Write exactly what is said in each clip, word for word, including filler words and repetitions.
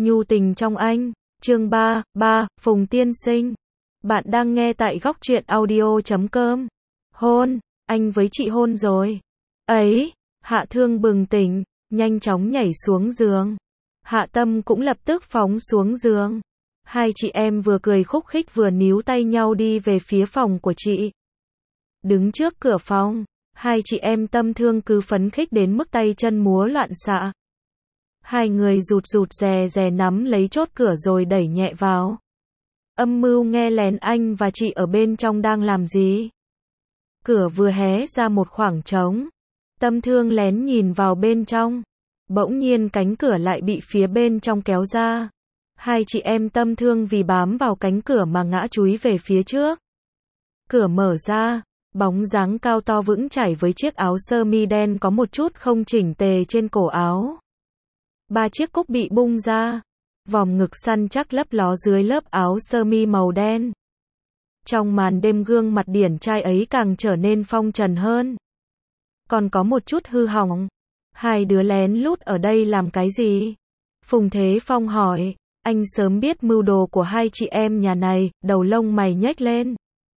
Nhu tình trong anh, chương ba, ba, Phùng tiên sinh. Bạn đang nghe tại góc truyện audio chấm com. Hôn, anh với chị hôn rồi. Ấy, Hạ Thương bừng tỉnh, nhanh chóng nhảy xuống giường. Hạ Tâm cũng lập tức phóng xuống giường. Hai chị em vừa cười khúc khích vừa níu tay nhau đi về phía phòng của chị. Đứng trước cửa phòng, hai chị em Tâm Thương cứ phấn khích đến mức tay chân múa loạn xạ. Hai người rụt rụt rè rè nắm lấy chốt cửa rồi đẩy nhẹ vào. Âm mưu nghe lén anh và chị ở bên trong đang làm gì. Cửa vừa hé ra một khoảng trống. Tâm Thương lén nhìn vào bên trong. Bỗng nhiên cánh cửa lại bị phía bên trong kéo ra. Hai chị em Tâm Thương vì bám vào cánh cửa mà ngã chúi về phía trước. Cửa mở ra, bóng dáng cao to vững chãi với chiếc áo sơ mi đen có một chút không chỉnh tề trên cổ áo. Ba chiếc cúc bị bung ra, vòng ngực săn chắc lấp ló dưới lớp áo sơ mi màu đen. Trong màn đêm gương mặt điển trai ấy càng trở nên phong trần hơn. Còn có một chút hư hỏng. Hai đứa lén lút ở đây làm cái gì? Phùng Thế Phong hỏi. Anh sớm biết mưu đồ của hai chị em nhà này, đầu lông mày nhếch lên.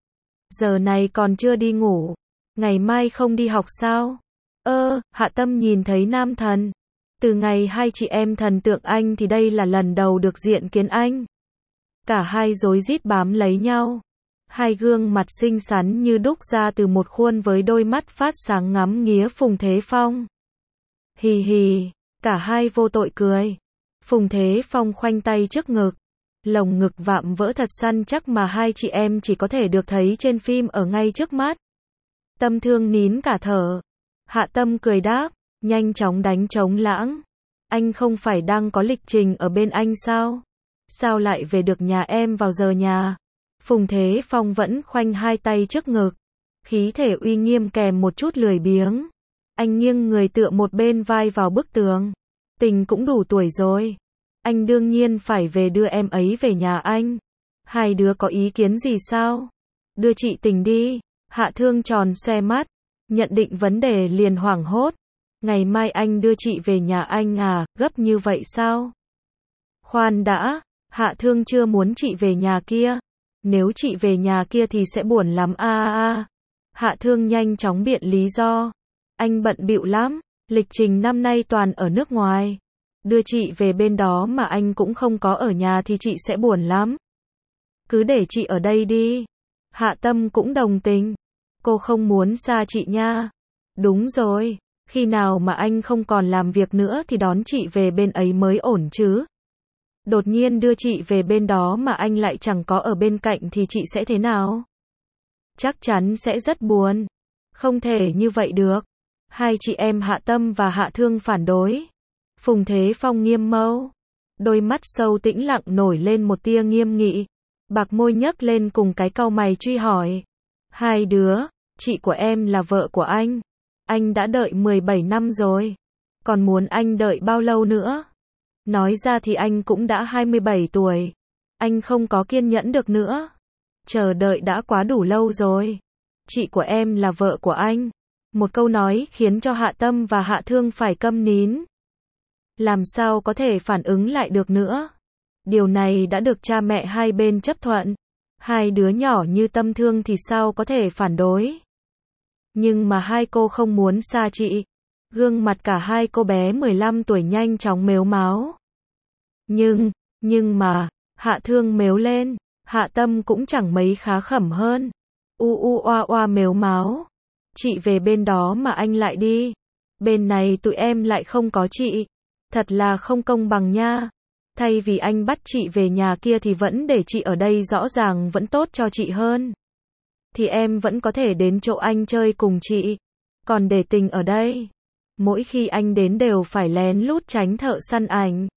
Giờ này còn chưa đi ngủ. Ngày mai không đi học sao? Ơ, Hạ Tâm nhìn thấy nam thần. Từ ngày hai chị em thần tượng anh thì đây là lần đầu được diện kiến anh. Cả hai rối rít bám lấy nhau. Hai gương mặt xinh xắn như đúc ra từ một khuôn với đôi mắt phát sáng ngắm nghía Phùng Thế Phong. Hì hì, cả hai vô tội cười. Phùng Thế Phong khoanh tay trước ngực. Lồng ngực vạm vỡ thật săn chắc mà hai chị em chỉ có thể được thấy trên phim ở ngay trước mắt. Tâm Thương nín cả thở. Hạ Tâm cười đáp, nhanh chóng đánh trống lãng. Anh không phải đang có lịch trình ở bên anh sao? Sao lại về được nhà em vào giờ nhà? Phùng Thế Phong vẫn khoanh hai tay trước ngực. Khí thể uy nghiêm kèm một chút lười biếng. Anh nghiêng người tựa một bên vai vào bức tường. Tình cũng đủ tuổi rồi. Anh đương nhiên phải về đưa em ấy về nhà anh. Hai đứa có ý kiến gì sao? Đưa chị Tình đi. Hạ Thương tròn xoe mắt. Nhận định vấn đề liền hoảng hốt. Ngày mai anh đưa chị về nhà anh à, gấp như vậy sao? Khoan đã, Hạ Thương chưa muốn chị về nhà kia. Nếu chị về nhà kia thì sẽ buồn lắm a a a. Hạ Thương nhanh chóng biện lý do. Anh bận bịu lắm, lịch trình năm nay toàn ở nước ngoài. Đưa chị về bên đó mà anh cũng không có ở nhà thì chị sẽ buồn lắm. Cứ để chị ở đây đi. Hạ Tâm cũng đồng tình. Cô không muốn xa chị nha. Đúng rồi, khi nào mà anh không còn làm việc nữa thì đón chị về bên ấy mới ổn chứ. Đột nhiên đưa chị về bên đó mà anh lại chẳng có ở bên cạnh thì chị sẽ thế nào? Chắc chắn sẽ rất buồn. Không thể như vậy được. Hai chị em Hạ Tâm và Hạ Thương phản đối. Phùng Thế Phong nghiêm mâu. Đôi mắt sâu tĩnh lặng nổi lên một tia nghiêm nghị. Bạc môi nhấc lên cùng cái cau mày truy hỏi. Hai đứa, chị của em là vợ của anh. Anh đã đợi mười bảy năm rồi. Còn muốn anh đợi bao lâu nữa? Nói ra thì anh cũng đã hai mươi bảy tuổi. Anh không có kiên nhẫn được nữa. Chờ đợi đã quá đủ lâu rồi. Chị của em là vợ của anh. Một câu nói khiến cho Hạ Tâm và Hạ Thương phải câm nín. Làm sao có thể phản ứng lại được nữa. Điều này đã được cha mẹ hai bên chấp thuận. Hai đứa nhỏ như Tâm Thương thì sao có thể phản đối. Nhưng mà hai cô không muốn xa chị. Gương mặt cả hai cô bé mười lăm tuổi nhanh chóng mếu máo. Nhưng, nhưng mà, Hạ Thương mếu lên. Hạ Tâm cũng chẳng mấy khá khẩm hơn. U u oa oa mếu máo. Chị về bên đó mà anh lại đi. Bên này tụi em lại không có chị. Thật là không công bằng nha. Thay vì anh bắt chị về nhà kia thì vẫn để chị ở đây rõ ràng vẫn tốt cho chị hơn. Thì em vẫn có thể đến chỗ anh chơi cùng chị. Còn để Tình ở đây. Mỗi khi anh đến đều phải lén lút tránh thợ săn ảnh.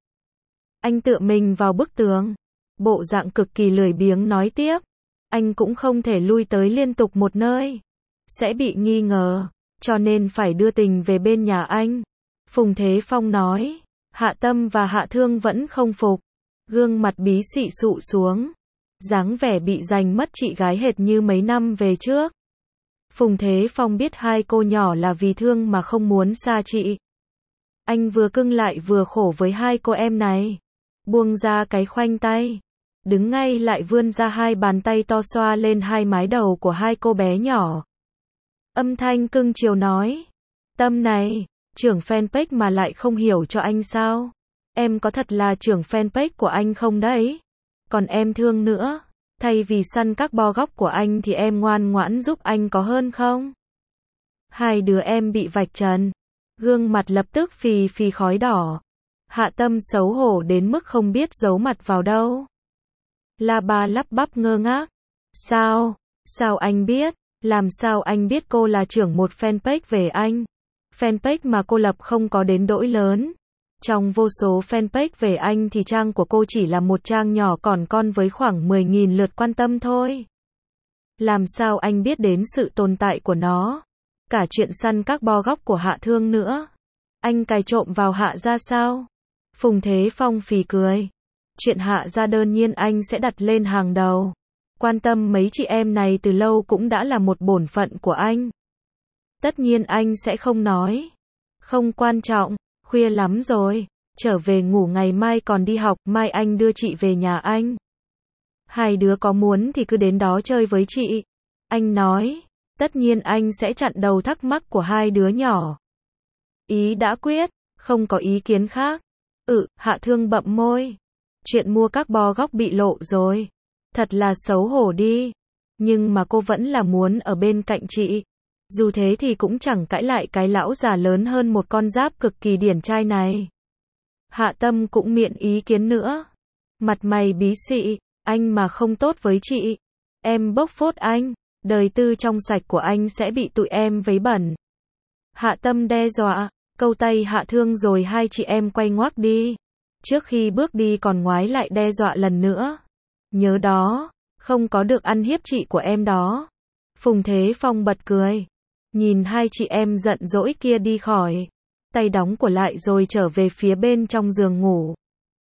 Anh tựa mình vào bức tường. Bộ dạng cực kỳ lười biếng nói tiếp. Anh cũng không thể lui tới liên tục một nơi. Sẽ bị nghi ngờ. Cho nên phải đưa Tình về bên nhà anh. Phùng Thế Phong nói. Hạ Tâm và Hạ Thương vẫn không phục. Gương mặt bí xị sụ xuống. Dáng vẻ bị giành mất chị gái hệt như mấy năm về trước. Phùng Thế Phong biết hai cô nhỏ là vì thương mà không muốn xa chị. Anh vừa cưng lại vừa khổ với hai cô em này. buông ra cái khoanh tay, đứng ngay lại vươn ra hai bàn tay to xoa lên hai mái đầu của hai cô bé nhỏ. Âm thanh cưng chiều nói, Tâm này, trưởng fanpage mà lại không hiểu cho anh sao? Em có thật là trưởng fanpage của anh không đấy? Còn em thương nữa, thay vì săn các bo góc của anh thì em ngoan ngoãn giúp anh có hơn không? Hai đứa em bị vạch trần, gương mặt lập tức phì phì khói đỏ. Hạ Tâm xấu hổ đến mức không biết giấu mặt vào đâu. La Ba lắp bắp ngơ ngác. Sao? Sao anh biết? Làm sao anh biết cô là trưởng một fanpage về anh? Fanpage mà cô lập không có đến đỗi lớn. Trong vô số fanpage về anh thì trang của cô chỉ là một trang nhỏ còn con với khoảng mười nghìn lượt quan tâm thôi. Làm sao anh biết đến sự tồn tại của nó? Cả chuyện săn các bo góc của Hạ Thương nữa. Anh cài trộm vào Hạ gia sao? Phùng Thế Phong phì cười. Chuyện Hạ gia đơn nhiên anh sẽ đặt lên hàng đầu. Quan tâm mấy chị em này từ lâu cũng đã là một bổn phận của anh. Tất nhiên anh sẽ không nói. Không quan trọng, khuya lắm rồi, trở về ngủ ngày mai còn đi học, mai anh đưa chị về nhà anh. Hai đứa có muốn thì cứ đến đó chơi với chị. Anh nói, tất nhiên anh sẽ chặn đầu thắc mắc của hai đứa nhỏ. Ý đã quyết, không có ý kiến khác. Ừ, Hạ Thương bậm môi. Chuyện mua các bo góc bị lộ rồi. Thật là xấu hổ đi. Nhưng mà cô vẫn là muốn ở bên cạnh chị. Dù thế thì cũng chẳng cãi lại cái lão già lớn hơn một con giáp cực kỳ điển trai này. Hạ Tâm cũng miệng ý kiến nữa. Mặt mày bí xị, anh mà không tốt với chị. Em bốc phốt anh, đời tư trong sạch của anh sẽ bị tụi em vấy bẩn. Hạ Tâm đe dọa, câu tay Hạ Thương rồi hai chị em quay ngoác đi. Trước khi bước đi còn ngoái lại đe dọa lần nữa. Nhớ đó, không có được ăn hiếp chị của em đó. Phùng Thế Phong bật cười. Nhìn hai chị em giận dỗi kia đi khỏi. Tay đóng của lại rồi trở về phía bên trong giường ngủ.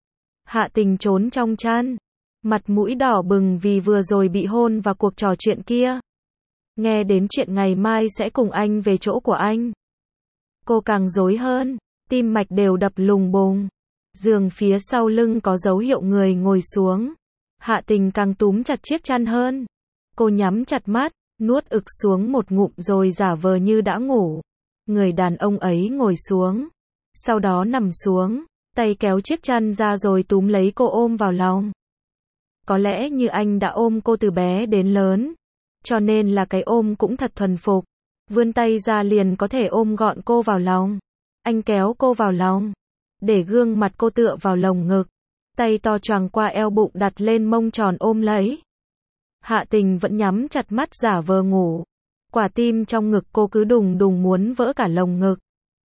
Hạ Tình trốn trong chăn. Mặt mũi đỏ bừng vì vừa rồi bị hôn và cuộc trò chuyện kia. Nghe đến chuyện ngày mai sẽ cùng anh về chỗ của anh. Cô càng rối hơn. Tim mạch đều đập lùng bùng. Giường phía sau lưng có dấu hiệu người ngồi xuống. Hạ Tình càng túm chặt chiếc chăn hơn. Cô nhắm chặt mắt, nuốt ực xuống một ngụm rồi giả vờ như đã ngủ. Người đàn ông ấy ngồi xuống. Sau đó nằm xuống, tay kéo chiếc chăn ra rồi túm lấy cô ôm vào lòng. Có lẽ như anh đã ôm cô từ bé đến lớn. Cho nên là cái ôm cũng thật thuần phục. Vươn tay ra liền có thể ôm gọn cô vào lòng. Anh kéo cô vào lòng. Để gương mặt cô tựa vào lồng ngực. Tay to choàng qua eo bụng đặt lên mông tròn ôm lấy. Hạ Tình vẫn nhắm chặt mắt giả vờ ngủ. Quả tim trong ngực cô cứ đùng đùng muốn vỡ cả lồng ngực.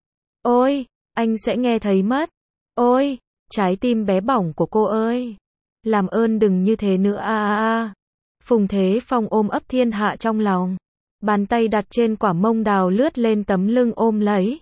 Ôi, anh sẽ nghe thấy mất. Ôi, trái tim bé bỏng của cô ơi. Làm ơn đừng như thế nữa a a a. Phùng Thế Phong ôm ấp thiên hạ trong lòng. Bàn tay đặt trên quả mông đào lướt lên tấm lưng ôm lấy.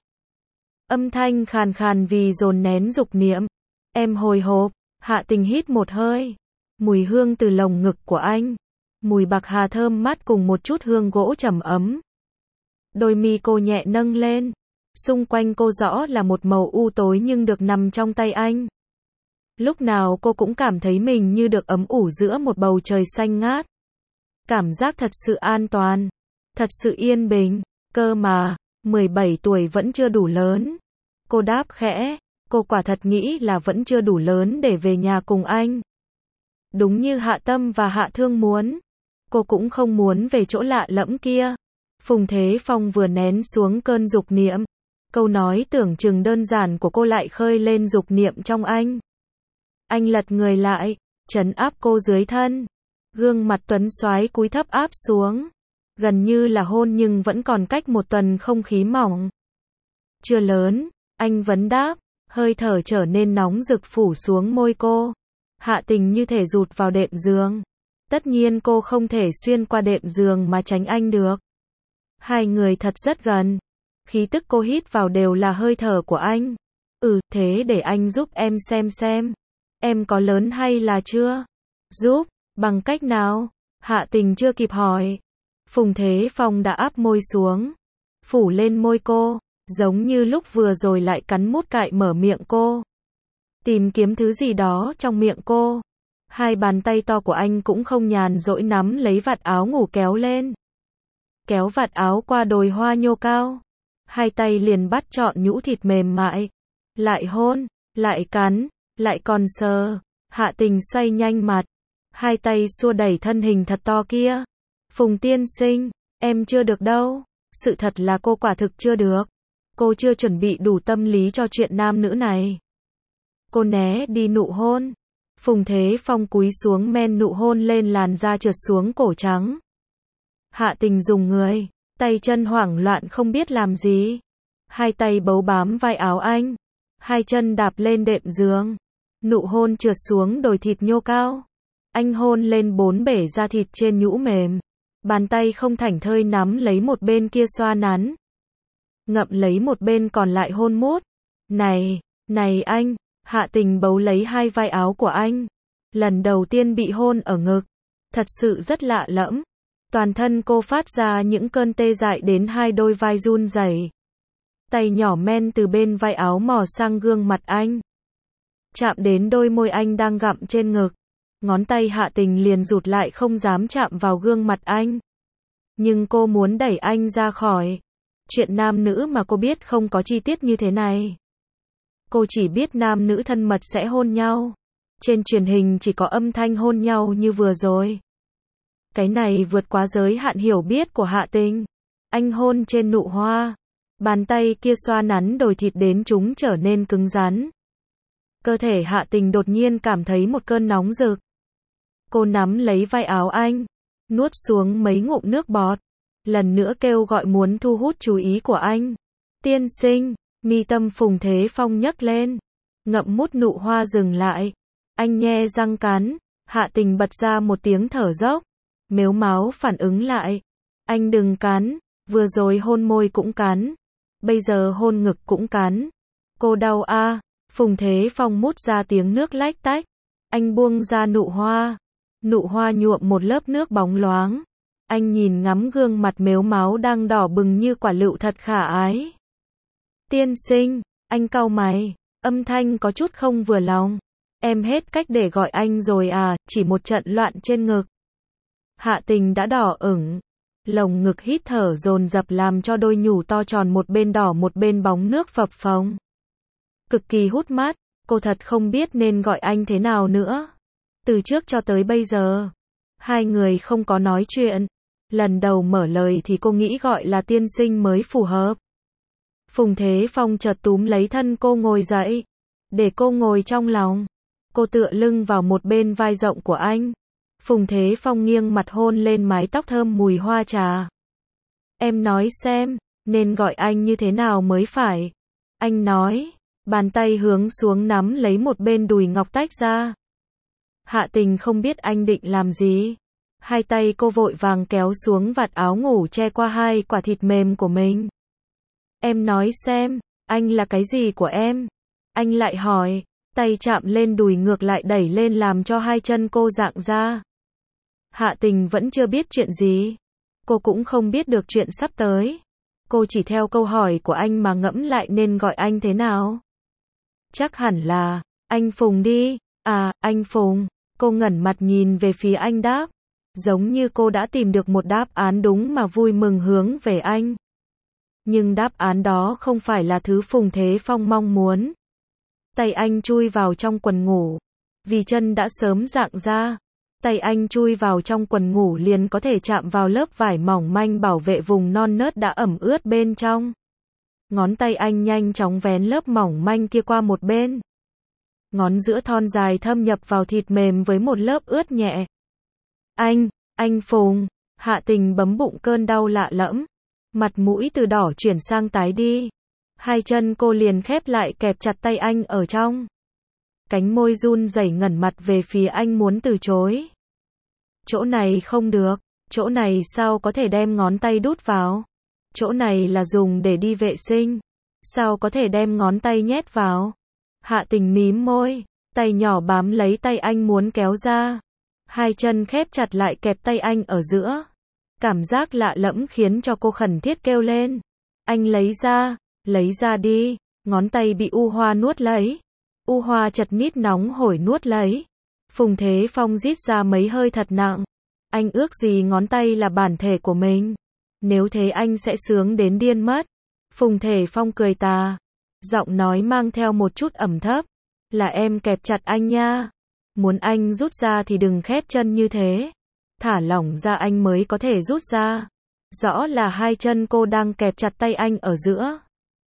Âm thanh khàn khàn vì dồn nén dục niệm. Em hồi hộp. Hạ Tình hít một hơi. Mùi hương từ lồng ngực của anh. Mùi bạc hà thơm mát cùng một chút hương gỗ trầm ấm. Đôi mi cô nhẹ nâng lên. Xung quanh cô rõ là một màu u tối nhưng được nằm trong tay anh. Lúc nào cô cũng cảm thấy mình như được ấm ủ giữa một bầu trời xanh ngát. Cảm giác thật sự an toàn. Thật sự yên bình. Cơ mà, mười bảy tuổi vẫn chưa đủ lớn. Cô đáp khẽ. Cô quả thật nghĩ là vẫn chưa đủ lớn để về nhà cùng anh. Đúng như Hạ Tâm và Hạ Thương muốn. Cô cũng không muốn về chỗ lạ lẫm kia. Phùng Thế Phong vừa nén xuống cơn dục niệm. Câu nói tưởng chừng đơn giản của cô lại khơi lên dục niệm trong anh. Anh lật người lại, trấn áp cô dưới thân. Gương mặt tuấn soái cúi thấp áp xuống. Gần như là hôn nhưng vẫn còn cách một tuần không khí mỏng. Chưa lớn, anh vấn đáp. Hơi thở trở nên nóng rực phủ xuống môi cô. Hạ Tình như thể rụt vào đệm giường. Tất nhiên cô không thể xuyên qua đệm giường mà tránh anh được. Hai người thật rất gần. Khí tức cô hít vào đều là hơi thở của anh. Ừ, thế để anh giúp em xem xem. Em có lớn hay là chưa? Giúp, bằng cách nào? Hạ Tình chưa kịp hỏi. Phùng Thế Phong đã áp môi xuống. Phủ lên môi cô. Giống như lúc vừa rồi lại cắn mút cại mở miệng cô. tìm kiếm thứ gì đó trong miệng cô. Hai bàn tay to của anh cũng không nhàn rỗi nắm lấy vạt áo ngủ kéo lên. Kéo vạt áo qua đồi hoa nhô cao. Hai tay liền bắt trọn nhũ thịt mềm mại. Lại hôn, lại cắn, lại còn sờ. Hạ Tình xoay nhanh mặt. Hai tay xua đẩy thân hình thật to kia. Phùng tiên sinh, em chưa được đâu. Sự thật là cô quả thực chưa được. Cô chưa chuẩn bị đủ tâm lý cho chuyện nam nữ này. Cô né đi nụ hôn. Phùng Thế Phong cúi xuống men nụ hôn lên làn da trượt xuống cổ trắng. Hạ Tình dùng người, tay chân hoảng loạn không biết làm gì. Hai tay bấu bám vai áo anh. Hai chân đạp lên đệm giường. Nụ hôn trượt xuống đồi thịt nhô cao. Anh hôn lên bốn bể da thịt trên nhũ mềm. Bàn tay không thảnh thơi nắm lấy một bên kia xoa nắn. Ngậm lấy một bên còn lại hôn mút. Này, này anh, Hạ Tình bấu lấy hai vai áo của anh. Lần đầu tiên bị hôn ở ngực. Thật sự rất lạ lẫm. Toàn thân cô phát ra những cơn tê dại đến hai đôi vai run rẩy. Tay nhỏ men từ bên vai áo mò sang gương mặt anh. Chạm đến đôi môi anh đang gặm trên ngực. Ngón tay Hạ Tình liền rụt lại không dám chạm vào gương mặt anh. Nhưng cô muốn đẩy anh ra khỏi. Chuyện nam nữ mà cô biết không có chi tiết như thế này. Cô chỉ biết nam nữ thân mật sẽ hôn nhau. Trên truyền hình chỉ có âm thanh hôn nhau như vừa rồi. Cái này vượt quá giới hạn hiểu biết của Hạ Tình. Anh hôn trên nụ hoa. Bàn tay kia xoa nắn đồi thịt đến chúng trở nên cứng rắn. Cơ thể Hạ Tình đột nhiên cảm thấy một cơn nóng rực. Cô nắm lấy vai áo anh. Nuốt xuống mấy ngụm nước bọt. Lần nữa kêu gọi muốn thu hút chú ý của anh. Tiên sinh, mi tâm Phùng Thế Phong nhấc lên. Ngậm mút nụ hoa dừng lại. Anh nhe răng cắn. Hạ Tình bật ra một tiếng thở dốc. Mếu máo phản ứng lại. Anh đừng cắn. Vừa rồi hôn môi cũng cắn. Bây giờ hôn ngực cũng cắn. Cô đau a. À. Phùng Thế Phong mút ra tiếng nước lách tách. Anh buông ra nụ hoa. Nụ hoa nhuộm một lớp nước bóng loáng. Anh nhìn ngắm gương mặt mếu máo đang đỏ bừng như quả lựu thật khả ái. Tiên sinh, anh cau mày. Âm thanh có chút không vừa lòng. Em hết cách để gọi anh rồi à, chỉ một trận loạn trên ngực. Hạ Tình đã đỏ ửng. Lồng ngực hít thở dồn dập làm cho đôi nhủ to tròn một bên đỏ một bên bóng nước phập phồng. Cực kỳ hút mắt, cô thật không biết nên gọi anh thế nào nữa. Từ trước cho tới bây giờ, hai người không có nói chuyện. Lần đầu mở lời thì cô nghĩ gọi là tiên sinh mới phù hợp. Phùng Thế Phong chợt túm lấy thân cô ngồi dậy, để cô ngồi trong lòng. Cô tựa lưng vào một bên vai rộng của anh. Phùng Thế Phong nghiêng mặt hôn lên mái tóc thơm mùi hoa trà. Em nói xem, nên gọi anh như thế nào mới phải. Anh nói, bàn tay hướng xuống nắm lấy một bên đùi ngọc tách ra. Hạ Tình không biết anh định làm gì. Hai tay cô vội vàng kéo xuống vạt áo ngủ che qua hai quả thịt mềm của mình. Em nói xem, anh là cái gì của em? Anh lại hỏi, tay chạm lên đùi ngược lại đẩy lên làm cho hai chân cô rạng ra. Hạ Tình vẫn chưa biết chuyện gì. Cô cũng không biết được chuyện sắp tới. Cô chỉ theo câu hỏi của anh mà ngẫm lại nên gọi anh thế nào. Chắc hẳn là, anh Phùng đi. À, anh Phùng. Cô ngẩng mặt nhìn về phía anh đáp. Giống như cô đã tìm được một đáp án đúng mà vui mừng hướng về anh. Nhưng đáp án đó không phải là thứ Phùng Thế Phong mong muốn. Tay anh chui vào trong quần ngủ. Vì chân đã sớm rạng ra. Tay anh chui vào trong quần ngủ liền có thể chạm vào lớp vải mỏng manh bảo vệ vùng non nớt đã ẩm ướt bên trong. Ngón tay anh nhanh chóng vén lớp mỏng manh kia qua một bên. Ngón giữa thon dài thâm nhập vào thịt mềm với một lớp ướt nhẹ. Anh, anh Phùng. Hạ Tình bấm bụng cơn đau lạ lẫm. Mặt mũi từ đỏ chuyển sang tái đi. Hai chân cô liền khép lại kẹp chặt tay anh ở trong. Cánh môi run rẩy ngẩng mặt về phía anh muốn từ chối. Chỗ này không được. Chỗ này sao có thể đem ngón tay đút vào? Chỗ này là dùng để đi vệ sinh. Sao có thể đem ngón tay nhét vào? Hạ Tình mím môi. Tay nhỏ bám lấy tay anh muốn kéo ra. Hai chân khép chặt lại kẹp tay anh ở giữa. Cảm giác lạ lẫm khiến cho cô khẩn thiết kêu lên. Anh lấy ra, lấy ra đi. Ngón tay bị u hoa nuốt lấy. U hoa chật nít nóng hổi nuốt lấy. Phùng Thế Phong rít ra mấy hơi thật nặng. Anh ước gì ngón tay là bản thể của mình. Nếu thế anh sẽ sướng đến điên mất. Phùng Thế Phong cười tà. Giọng nói mang theo một chút ẩm thấp. Là em kẹp chặt anh nha. Muốn anh rút ra thì đừng khép chân như thế. Thả lỏng ra anh mới có thể rút ra. Rõ là hai chân cô đang kẹp chặt tay anh ở giữa.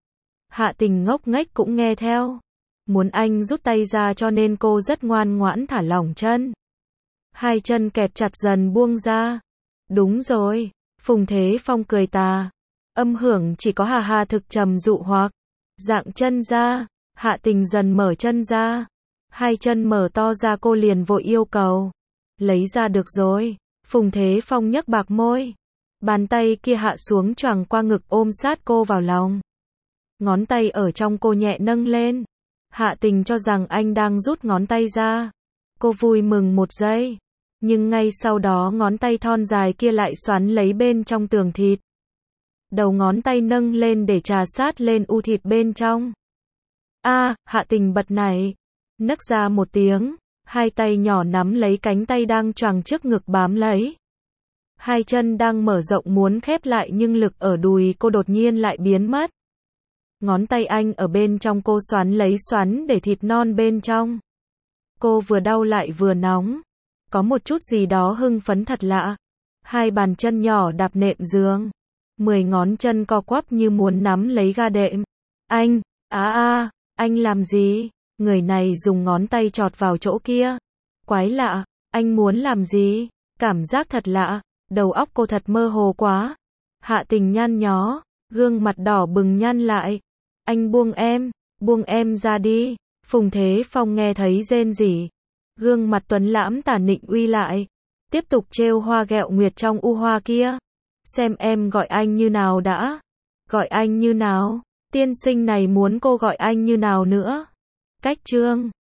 Hạ Tình ngốc nghếch cũng nghe theo. Muốn anh rút tay ra cho nên cô rất ngoan ngoãn thả lỏng chân. Hai chân kẹp chặt dần buông ra. Đúng rồi. Phùng Thế Phong cười tà. Âm hưởng chỉ có hà hà thực trầm dụ hoặc. Dạng chân ra. Hạ Tình dần mở chân ra. Hai chân mở to ra cô liền vội yêu cầu. Lấy ra được rồi. Phùng Thế Phong nhấc bạc môi. Bàn tay kia hạ xuống choàng qua ngực ôm sát cô vào lòng. Ngón tay ở trong cô nhẹ nâng lên. Hạ Tình cho rằng anh đang rút ngón tay ra. Cô vui mừng một giây. Nhưng ngay sau đó ngón tay thon dài kia lại xoắn lấy bên trong tường thịt. Đầu ngón tay nâng lên để trà sát lên u thịt bên trong. A, à, Hạ Tình bật nảy. Nấc ra một tiếng. Hai tay nhỏ nắm lấy cánh tay đang choàng trước ngực bám lấy. Hai chân đang mở rộng muốn khép lại nhưng lực ở đùi cô đột nhiên lại biến mất. Ngón tay anh ở bên trong cô xoắn lấy xoắn để thịt non bên trong. Cô vừa đau lại vừa nóng. Có một chút gì đó hưng phấn thật lạ. Hai bàn chân nhỏ đạp nệm giường. Mười ngón chân co quắp như muốn nắm lấy ga đệm. Anh, á à, à, anh làm gì? Người này dùng ngón tay chọt vào chỗ kia. Quái lạ, anh muốn làm gì? Cảm giác thật lạ, đầu óc cô thật mơ hồ quá. Hạ Tình nhăn nhó, gương mặt đỏ bừng nhăn lại. Anh buông em, buông em ra đi. Phùng Thế Phong nghe thấy rên rỉ. Gương mặt tuấn lãm tả nịnh uy lại. Tiếp tục trêu hoa ghẹo nguyệt trong u hoa kia. Xem em gọi anh như nào đã. Gọi anh như nào? Tiên sinh này muốn cô gọi anh như nào nữa? Cách chương